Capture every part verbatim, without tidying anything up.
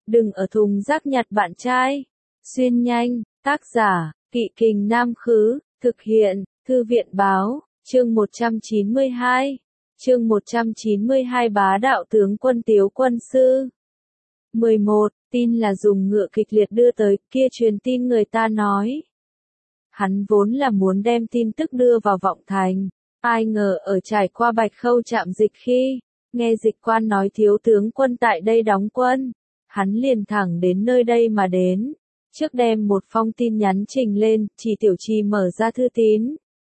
đừng ở thùng rác nhặt bạn trai. Xuyên nhanh, tác giả, Kỵ Kình Nam Khứ, thực hiện, Thư viện Báo, chương một trăm chín mươi hai. Chương một trăm chín mươi hai Bá đạo tướng quân Tiếu quân sư. mười một. Tin là dùng ngựa kịch liệt đưa tới, kia truyền tin người ta nói. Hắn vốn là muốn đem tin tức đưa vào vọng thành. Ai ngờ ở trải qua Bạch Khâu trạm dịch khi, nghe dịch quan nói thiếu tướng quân tại đây đóng quân. Hắn liền thẳng đến nơi đây mà đến. Trước đem một phong tin nhắn trình lên, chỉ tiểu trì mở ra thư tín.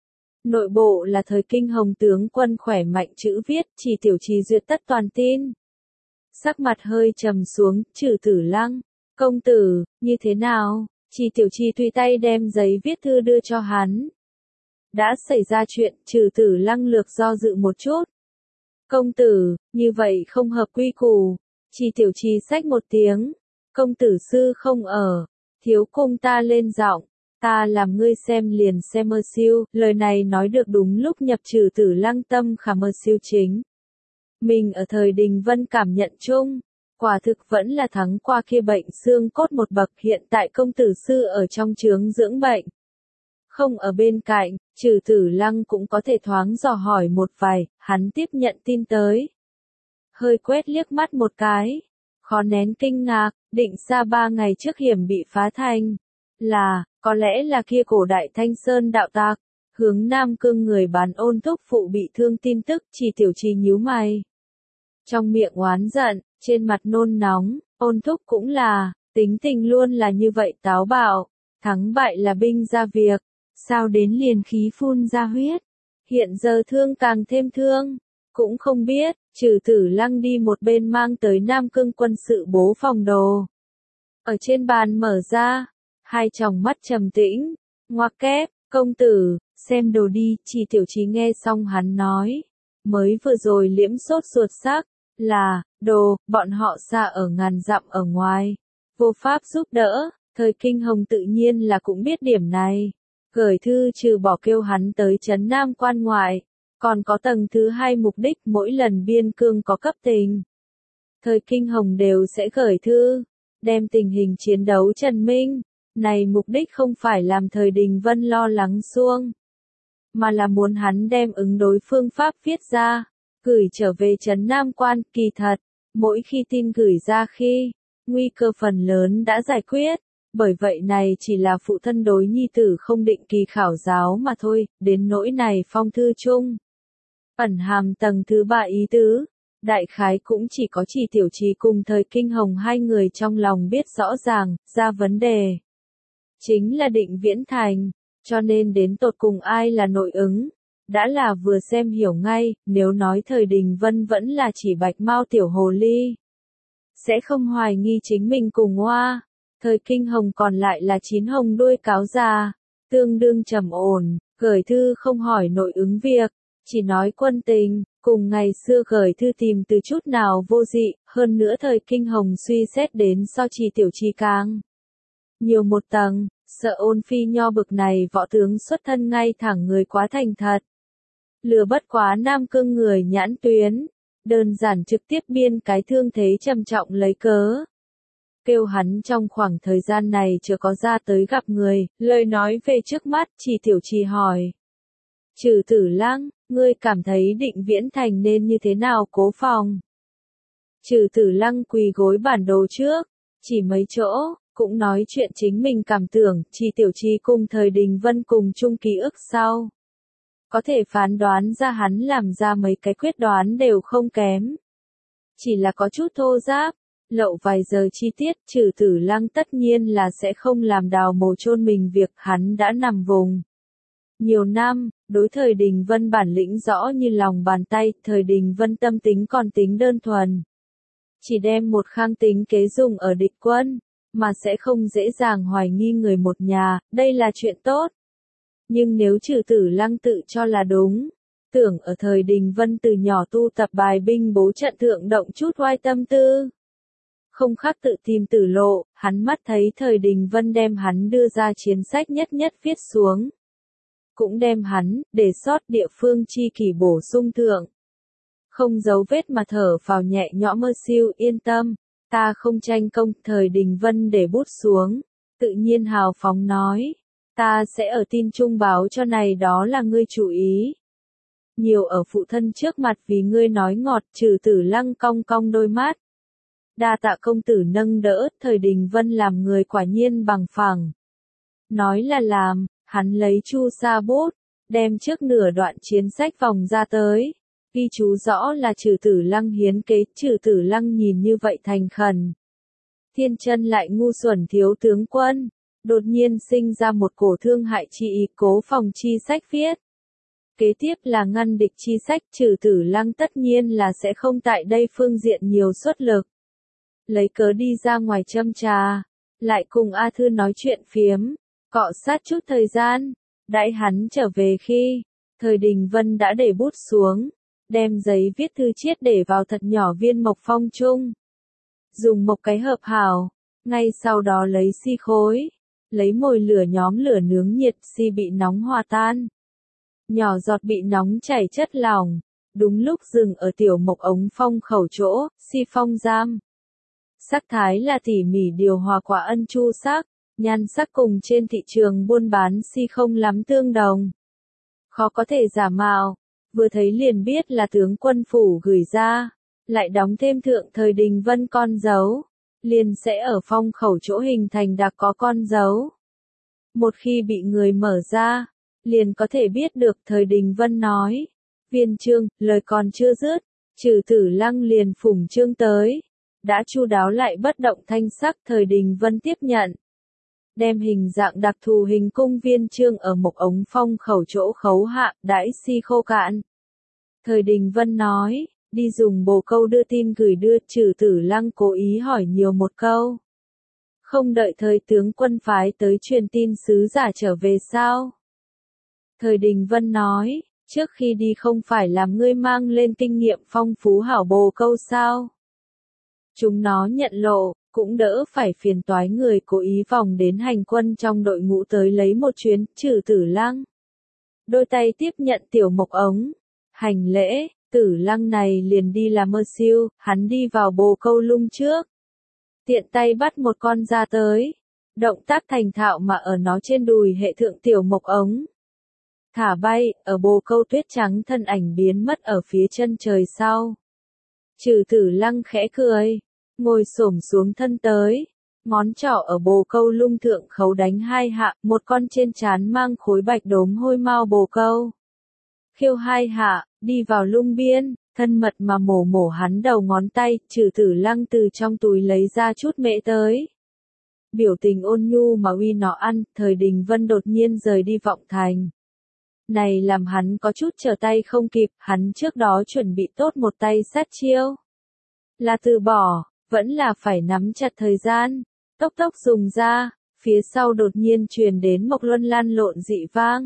Nội bộ là thời kinh hồng tướng quân khỏe mạnh chữ viết, chỉ tiểu trì duyệt tất toàn tin. Sắc mặt hơi trầm xuống, Trừ Tử Lăng, công tử, như thế nào? Chỉ tiểu trì tùy tay đem giấy viết thư đưa cho hắn. Đã xảy ra chuyện, Trừ Tử Lăng lược do dự một chút. Công tử, như vậy không hợp quy củ. Chỉ tiểu trì xách một tiếng. Công tử sư không ở. Thiếu cung ta lên giọng. Ta làm ngươi xem liền xem mơ siêu. Lời này nói được đúng lúc nhập Trừ Tử Lăng tâm khả mơ siêu chính. Mình ở thời Đình Vân cảm nhận chung. Quả thực vẫn là thắng qua kia bệnh xương cốt một bậc, hiện tại công tử sư ở trong trướng dưỡng bệnh. Không ở bên cạnh, Trừ Tử Lăng cũng có thể thoáng dò hỏi một vài, hắn tiếp nhận tin tới. Hơi quét liếc mắt một cái, khó nén kinh ngạc, định xa ba ngày trước hiểm bị phá thành. Là, có lẽ là kia cổ đại Thanh Sơn đạo tạc, hướng Nam Cương người bán Ôn Thúc phụ bị thương tin tức, chỉ tiểu trì nhíu mày. Trong miệng oán giận, trên mặt nôn nóng, Ôn Thúc cũng là, tính tình luôn là như vậy táo bạo, thắng bại là binh ra việc, sao đến liền khí phun ra huyết, hiện giờ thương càng thêm thương, cũng không biết, Trừ Tử Lăng đi một bên mang tới Nam Cương quân sự bố phòng đồ. Ở trên bàn mở ra, hai tròng mắt trầm tĩnh, ngoặc kép, công tử, xem đồ đi, chỉ tiểu trì nghe xong hắn nói, mới vừa rồi liễm sốt ruột sắc. Là, đồ, bọn họ xa ở ngàn dặm ở ngoài. Vô pháp giúp đỡ, thời kinh hồng tự nhiên là cũng biết điểm này. Gửi thư trừ bỏ kêu hắn tới trấn Nam quan ngoại. Còn có tầng thứ hai mục đích mỗi lần biên cương có cấp tình. Thời kinh hồng đều sẽ gửi thư, đem tình hình chiến đấu trần minh. Này mục đích không phải làm thời Đình Vân lo lắng xuông. Mà là muốn hắn đem ứng đối phương pháp viết ra. Gửi trở về trấn Nam quan, kỳ thật, mỗi khi tin gửi ra khi, nguy cơ phần lớn đã giải quyết, bởi vậy này chỉ là phụ thân đối nhi tử không định kỳ khảo giáo mà thôi, đến nỗi này phong thư chung. Ẩn hàm tầng thứ ba ý tứ, đại khái cũng chỉ có chỉ tiểu trì cùng thời kinh hồng hai người trong lòng biết rõ ràng, ra vấn đề. Chính là Định Viễn Thành, cho nên đến tột cùng ai là nội ứng. Đã là vừa xem hiểu ngay, nếu nói thời Đình Vân vẫn là chỉ bạch mao tiểu hồ ly. Sẽ không hoài nghi chính mình cùng hoa. Thời kinh hồng còn lại là chín hồng đuôi cáo già. Tương đương trầm ổn, gửi thư không hỏi nội ứng việc. Chỉ nói quân tình, cùng ngày xưa gửi thư tìm từ chút nào vô dị. Hơn nữa thời kinh hồng suy xét đến so trì tiểu trì càng nhiều một tầng, sợ Ôn Phi Nho bực này võ tướng xuất thân ngay thẳng người quá thành thật. Lừa bất quá Nam Cương người nhãn tuyến, đơn giản trực tiếp biên cái thương thế trầm trọng lấy cớ. Kêu hắn trong khoảng thời gian này chưa có ra tới gặp người, lời nói về trước mắt, chỉ tiểu trì hỏi. Trừ Tử Lăng, ngươi cảm thấy Định Viễn Thành nên như thế nào cố phòng? Trừ Tử Lăng quỳ gối bản đồ trước, chỉ mấy chỗ, cũng nói chuyện chính mình cảm tưởng, chỉ tiểu trì cùng thời Đình Vân cùng chung ký ức sau. Có thể phán đoán ra hắn làm ra mấy cái quyết đoán đều không kém. Chỉ là có chút thô giáp, lậu vài giờ chi tiết, Trừ Tử Lăng tất nhiên là sẽ không làm đào mồ chôn mình việc hắn đã nằm vùng. Nhiều năm, đối thời Đình Vân bản lĩnh rõ như lòng bàn tay, thời Đình Vân tâm tính còn tính đơn thuần. Chỉ đem một khang tính kế dùng ở địch quân, mà sẽ không dễ dàng hoài nghi người một nhà, đây là chuyện tốt. Nhưng nếu Trừ Tử Lăng tự cho là đúng, tưởng ở thời Đình Vân từ nhỏ tu tập bài binh bố trận thượng động chút oai tâm tư. Không khác tự tìm tử lộ, hắn mắt thấy thời Đình Vân đem hắn đưa ra chiến sách nhất nhất viết xuống. Cũng đem hắn, để sót địa phương chi kỷ bổ sung thượng. Không giấu vết mà thở phào nhẹ nhõm mơ siêu yên tâm, Ta không tranh công. Thời Đình Vân để bút xuống, tự nhiên hào phóng nói. Ta sẽ ở tin trung báo cho này đó là ngươi chủ ý. Nhiều ở phụ thân trước mặt vì ngươi nói ngọt. Trừ Tử Lăng cong cong đôi mắt. Đa tạ công tử nâng đỡ. Thời Đình Vân làm người quả nhiên bằng phẳng. Nói là làm, hắn lấy chu sa bút, đem trước nửa đoạn chiến sách vòng ra tới. Ghi chú rõ là Trừ Tử Lăng hiến kế. Trừ Tử Lăng nhìn như vậy thành khẩn. Thiên chân lại ngu xuẩn thiếu tướng quân. Đột nhiên sinh ra một cổ thương hại chi ý. Cố phòng chi sách viết. Kế tiếp là ngăn địch chi sách. Trừ Tử Lăng tất nhiên là sẽ không tại đây phương diện nhiều xuất lực. Lấy cớ đi ra ngoài châm trà. Lại cùng A Thư nói chuyện phiếm. Cọ sát chút thời gian. Đãi hắn trở về khi. Thời Đình Vân đã để bút xuống. Đem giấy viết thư chiết để vào thật nhỏ viên mộc phong chung. Dùng một cái hợp hảo. Ngay sau đó lấy xi khối. Lấy mồi lửa nhóm lửa nướng nhiệt. Xi bị nóng hòa tan. Nhỏ giọt bị nóng chảy chất lỏng. Đúng lúc dừng ở tiểu mộc ống phong khẩu chỗ. Xi phong giam. Sắc thái là tỉ mỉ điều hòa quả ân chu sắc. Nhan sắc cùng trên thị trường buôn bán xi không lắm tương đồng. Khó có thể giả mạo. Vừa thấy liền biết là tướng quân phủ gửi ra. Lại đóng thêm thượng Thời Đình Vân con dấu. Liền sẽ ở phong khẩu chỗ hình thành đặc có con dấu. Một khi bị người mở ra. Liền có thể biết được. Thời Đình Vân nói. Viên chương, lời còn chưa dứt. Trừ Tử Lăng liền phủng chương tới. Đã chu đáo lại bất động thanh sắc. Thời Đình Vân tiếp nhận. Đem hình dạng đặc thù hình cung viên chương ở một ống phong khẩu chỗ khấu hạ. Đãi xi khô cạn. Thời Đình Vân nói. Đi dùng bồ câu đưa tin gửi đưa. Trừ Tử Lăng cố ý hỏi nhiều một câu. Không đợi thời tướng quân phái tới truyền tin sứ giả trở về sao? Thời Đình Vân nói. Trước khi đi không phải làm ngươi mang lên kinh nghiệm phong phú hảo bồ câu sao? Chúng nó nhận lộ. Cũng đỡ phải phiền toái người cố ý vòng đến hành quân trong đội ngũ tới lấy một chuyến. Trừ Tử Lăng đôi tay tiếp nhận tiểu mộc ống. Hành lễ. Tử Lăng này liền đi làm mơ siêu. Hắn đi vào bồ câu lung trước. Tiện tay bắt một con ra tới. Động tác thành thạo mà ở nó trên đùi hệ thượng tiểu mộc ống. Thả bay. Ở bồ câu tuyết trắng thân ảnh biến mất ở phía chân trời sau. Trừ Tử Lăng khẽ cười. Ngồi xổm xuống thân tới. Ngón trỏ ở bồ câu lung thượng khấu đánh hai hạ. Một con trên trán mang khối bạch đốm hôi mau bồ câu. Khiêu hai hạ. Đi vào lung biên. Thân mật mà mổ mổ hắn đầu ngón tay. Trừ Tử Lăng từ trong túi lấy ra chút mễ tới. Biểu tình ôn nhu mà uy nó ăn. Thời Đình Vân đột nhiên rời đi vọng thành. Này làm hắn có chút trở tay không kịp. Hắn trước đó chuẩn bị tốt một tay sát chiêu. Là từ bỏ. Vẫn là phải nắm chặt thời gian. Tốc tốc dùng ra. Phía sau đột nhiên truyền đến một luân lan lộn dị vang.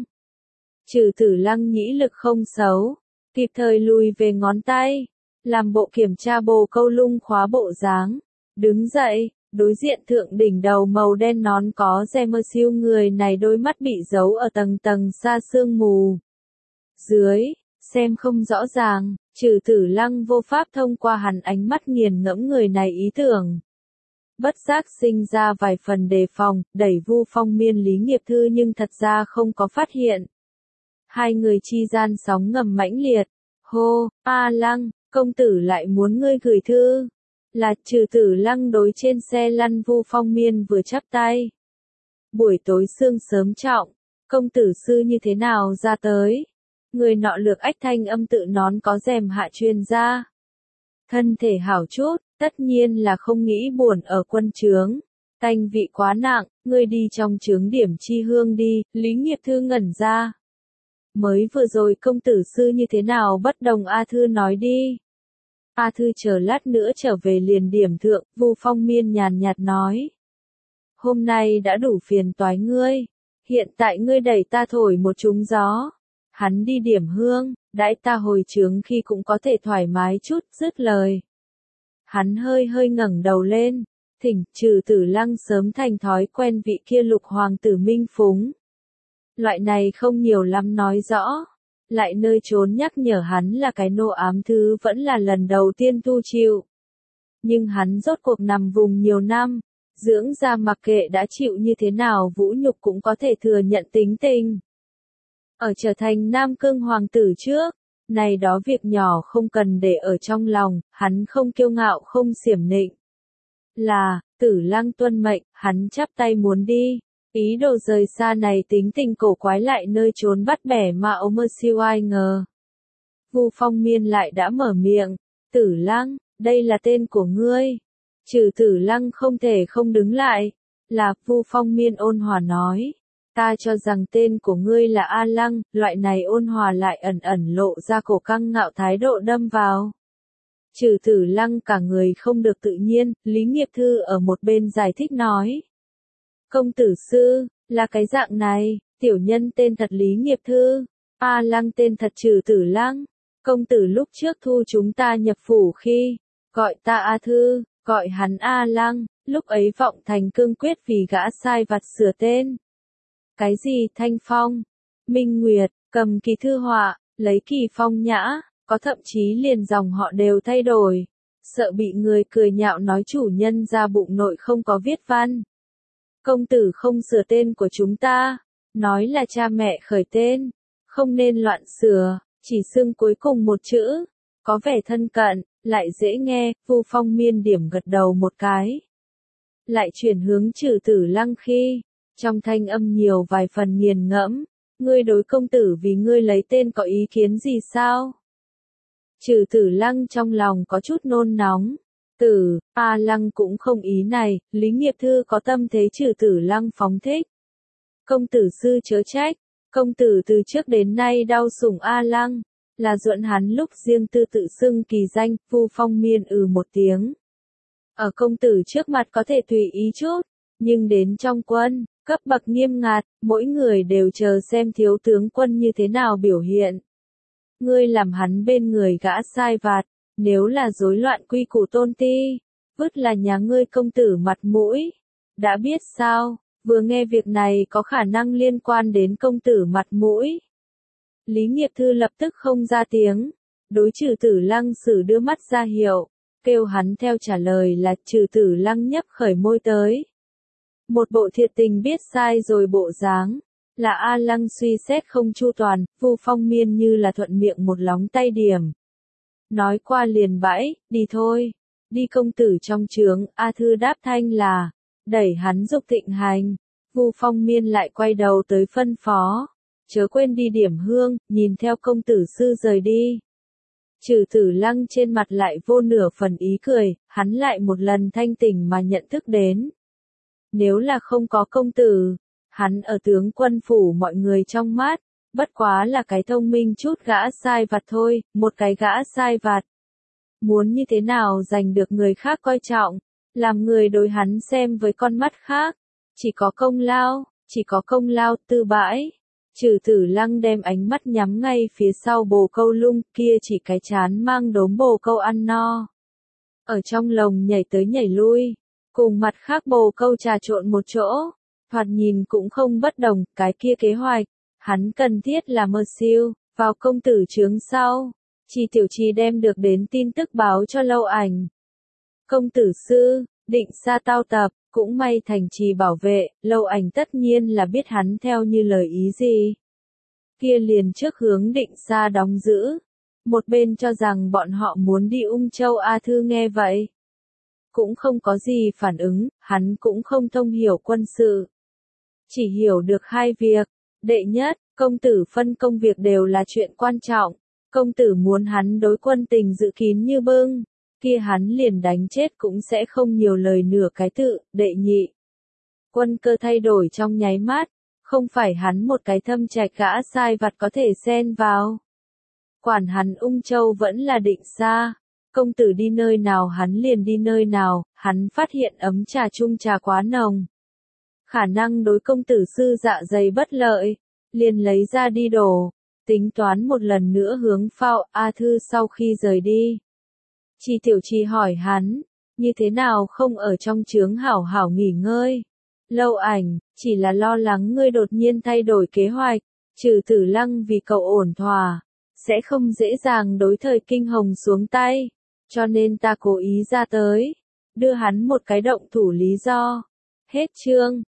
Trừ Tử Lăng nhĩ lực không xấu. Kịp thời lùi về ngón tay. Làm bộ kiểm tra bồ câu lung khóa bộ dáng. Đứng dậy. Đối diện thượng đỉnh đầu màu đen nón có re mơ siêu người này đôi mắt bị giấu ở tầng tầng xa sương mù. Dưới. Xem không rõ ràng. Trừ Tử Lăng vô pháp thông qua hắn ánh mắt nghiền ngẫm người này ý tưởng. Bất giác sinh ra vài phần đề phòng, đẩy Vu Phong Miên Lý Nghiệp Thư nhưng thật ra không có phát hiện. Hai người chi gian sóng ngầm mãnh liệt. Hô, A Lăng, công tử lại muốn ngươi gửi thư. Là Trừ Tử Lăng đối trên xe lăn. Vu Phong Miên vừa chắp tay. Buổi tối sương sớm trọng. Công tử sư như thế nào ra tới? Người nọ lược ách thanh âm tự nón có rèm hạ truyền ra. Thân thể hảo chút, tất nhiên là không nghĩ buồn ở quân trướng. Tanh vị quá nặng, ngươi đi trong trướng điểm chi hương đi. Lý Nghiệp Thư ngẩn ra. Mới vừa rồi công tử sư như thế nào bất đồng A Thư nói đi. A Thư chờ lát nữa trở về liền điểm thượng. Vu Phong Miên nhàn nhạt nói. Hôm nay đã đủ phiền toái ngươi. Hiện tại ngươi đẩy ta thổi một trúng gió. Hắn đi điểm hương, đãi ta hồi trướng khi cũng có thể thoải mái chút. Dứt lời. Hắn hơi hơi ngẩng đầu lên. Thỉnh. Trừ Tử Lăng sớm thành thói quen vị kia lục hoàng tử Minh Phúng. Loại này không nhiều lắm nói rõ. Lại nơi trốn nhắc nhở hắn là cái nô ám thứ vẫn là lần đầu tiên thu chịu. nhưng hắn rốt cuộc nằm vùng nhiều năm, dưỡng ra mặc kệ đã chịu như thế nào vũ nhục cũng có thể thừa nhận tính tình. Ở trở thành Nam Cương hoàng tử trước, này đó việc nhỏ không cần để ở trong lòng, hắn không kiêu ngạo không xiểm nịnh. Là, Tử Lăng tuân mệnh, hắn chắp tay muốn đi, ý đồ rời xa này tính tình cổ quái lại nơi trốn bắt bẻ mà ông mơ siêu ai ngờ. Vu Phong Miên lại đã mở miệng, Tử Lăng, đây là tên của ngươi. Trừ Tử Lăng không thể không đứng lại, là Vu Phong Miên ôn hòa nói. Ta cho rằng tên của ngươi là A Lăng, loại này ôn hòa lại ẩn ẩn lộ ra cổ căng ngạo thái độ đâm vào. Trừ Tử Lăng cả người không được tự nhiên, Lý Nghiệp Thư ở một bên giải thích nói. Công tử sư, là cái dạng này, tiểu nhân tên thật Lý Nghiệp Thư, A Lăng tên thật Trừ Tử Lăng. Công tử lúc trước thu chúng ta nhập phủ khi, gọi ta A Thư, gọi hắn A Lăng, lúc ấy vọng thành cương quyết vì gã sai vặt sửa tên. Cái gì Thanh Phong, Minh Nguyệt, cầm kỳ thư họa, lấy kỳ phong nhã, có thậm chí liền dòng họ đều thay đổi, sợ bị người cười nhạo nói chủ nhân ra bụng nội không có viết văn. Công tử không sửa tên của chúng ta, nói là cha mẹ khởi tên, không nên loạn sửa, chỉ xưng cuối cùng một chữ, có vẻ thân cận, lại dễ nghe. Vu Phong Miên điểm gật đầu một cái. Lại chuyển hướng Trừ Tử Lăng khi, trong thanh âm nhiều vài phần nghiền ngẫm, ngươi đối công tử vì ngươi lấy tên có ý kiến gì sao? Trừ Tử Lăng trong lòng có chút nôn nóng. Tử, A Lăng cũng không ý này, Lý Nghiệp Thư có tâm thế Trừ Tử Lăng phóng thích. Công tử sư chớ trách, công tử từ trước đến nay đau sủng A Lăng, là duộn hắn lúc riêng tư tự xưng kỳ danh. Vu Phong Miên ừ một tiếng. Ở công tử trước mặt có thể tùy ý chút, nhưng đến trong quân, cấp bậc nghiêm ngặt, mỗi người đều chờ xem thiếu tướng quân như thế nào biểu hiện. Ngươi làm hắn bên người gã sai vặt, nếu là rối loạn quy củ tôn ti, vứt là nhà ngươi công tử mặt mũi. Đã biết sao, vừa nghe việc này có khả năng liên quan đến công tử mặt mũi. Lý Nghiệp Thư lập tức không ra tiếng, đối Trừ Tử Lăng sử đưa mắt ra hiệu, kêu hắn theo trả lời là. Trừ Tử Lăng nhấp khởi môi tới. Một bộ thiệt tình biết sai rồi bộ dáng, là A Lăng suy xét không chu toàn. Vu Phong Miên như là thuận miệng một lóng tay điểm. Nói qua liền bãi, đi thôi, đi công tử trong trướng. A Thư đáp thanh là, đẩy hắn dục thịnh hành. Vu Phong Miên lại quay đầu tới phân phó, chớ quên đi điểm hương, nhìn theo công tử sư rời đi. Trừ Tử Lăng trên mặt lại vô nửa phần ý cười, hắn lại một lần thanh tỉnh mà nhận thức đến. Nếu là không có công tử, hắn ở tướng quân phủ mọi người trong mắt, bất quá là cái thông minh chút gã sai vặt thôi, một cái gã sai vặt. Muốn như thế nào giành được người khác coi trọng, làm người đối hắn xem với con mắt khác, chỉ có công lao, chỉ có công lao. Tư bãi. Trừ Tử Lăng đem ánh mắt nhắm ngay phía sau bồ câu lung, kia chỉ cái chán mang đốm bồ câu ăn no. Ở trong lồng nhảy tới nhảy lui, cùng mặt khác bồ câu trà trộn một chỗ, thoạt nhìn cũng không bất đồng. Cái kia kế hoạch, hắn cần thiết là mơ siêu, vào công tử trướng sau, Chi Tiểu Chi đem được đến tin tức báo cho Lâu Ảnh. Công tử sư, định xa tao tập, cũng may thành trì bảo vệ, Lâu Ảnh tất nhiên là biết hắn theo như lời ý gì. Kia liền trước hướng định xa đóng giữ. Một bên cho rằng bọn họ muốn đi Ung Châu. A Thư nghe vậy, cũng không có gì phản ứng, hắn cũng không thông hiểu quân sự. Chỉ hiểu được hai việc. Đệ nhất, công tử phân công việc đều là chuyện quan trọng. Công tử muốn hắn đối quân tình dự kín như bưng, kia hắn liền đánh chết cũng sẽ không nhiều lời nửa cái tự. Đệ nhị, quân cơ thay đổi trong nháy mắt, không phải hắn một cái thâm trạch gã sai vặt có thể xen vào. Quản hắn Ung Châu vẫn là định xa, công tử đi nơi nào hắn liền đi nơi nào. Hắn phát hiện ấm trà chung trà quá nồng, khả năng đối công tử sư dạ dày bất lợi, liền lấy ra đi đổ, tính toán một lần nữa hướng phao. A Thư sau khi rời đi, Chi Tiểu Chi hỏi hắn, như thế nào không ở trong trướng hảo hảo nghỉ ngơi. Lâu Ảnh, chỉ là lo lắng ngươi đột nhiên thay đổi kế hoạch. Trừ Tử Lăng vì cậu ổn thỏa, sẽ không dễ dàng đối thời kinh hồng xuống tay. cho nên ta cố ý ra tới, đưa hắn một cái động thủ lý do. Hết chương.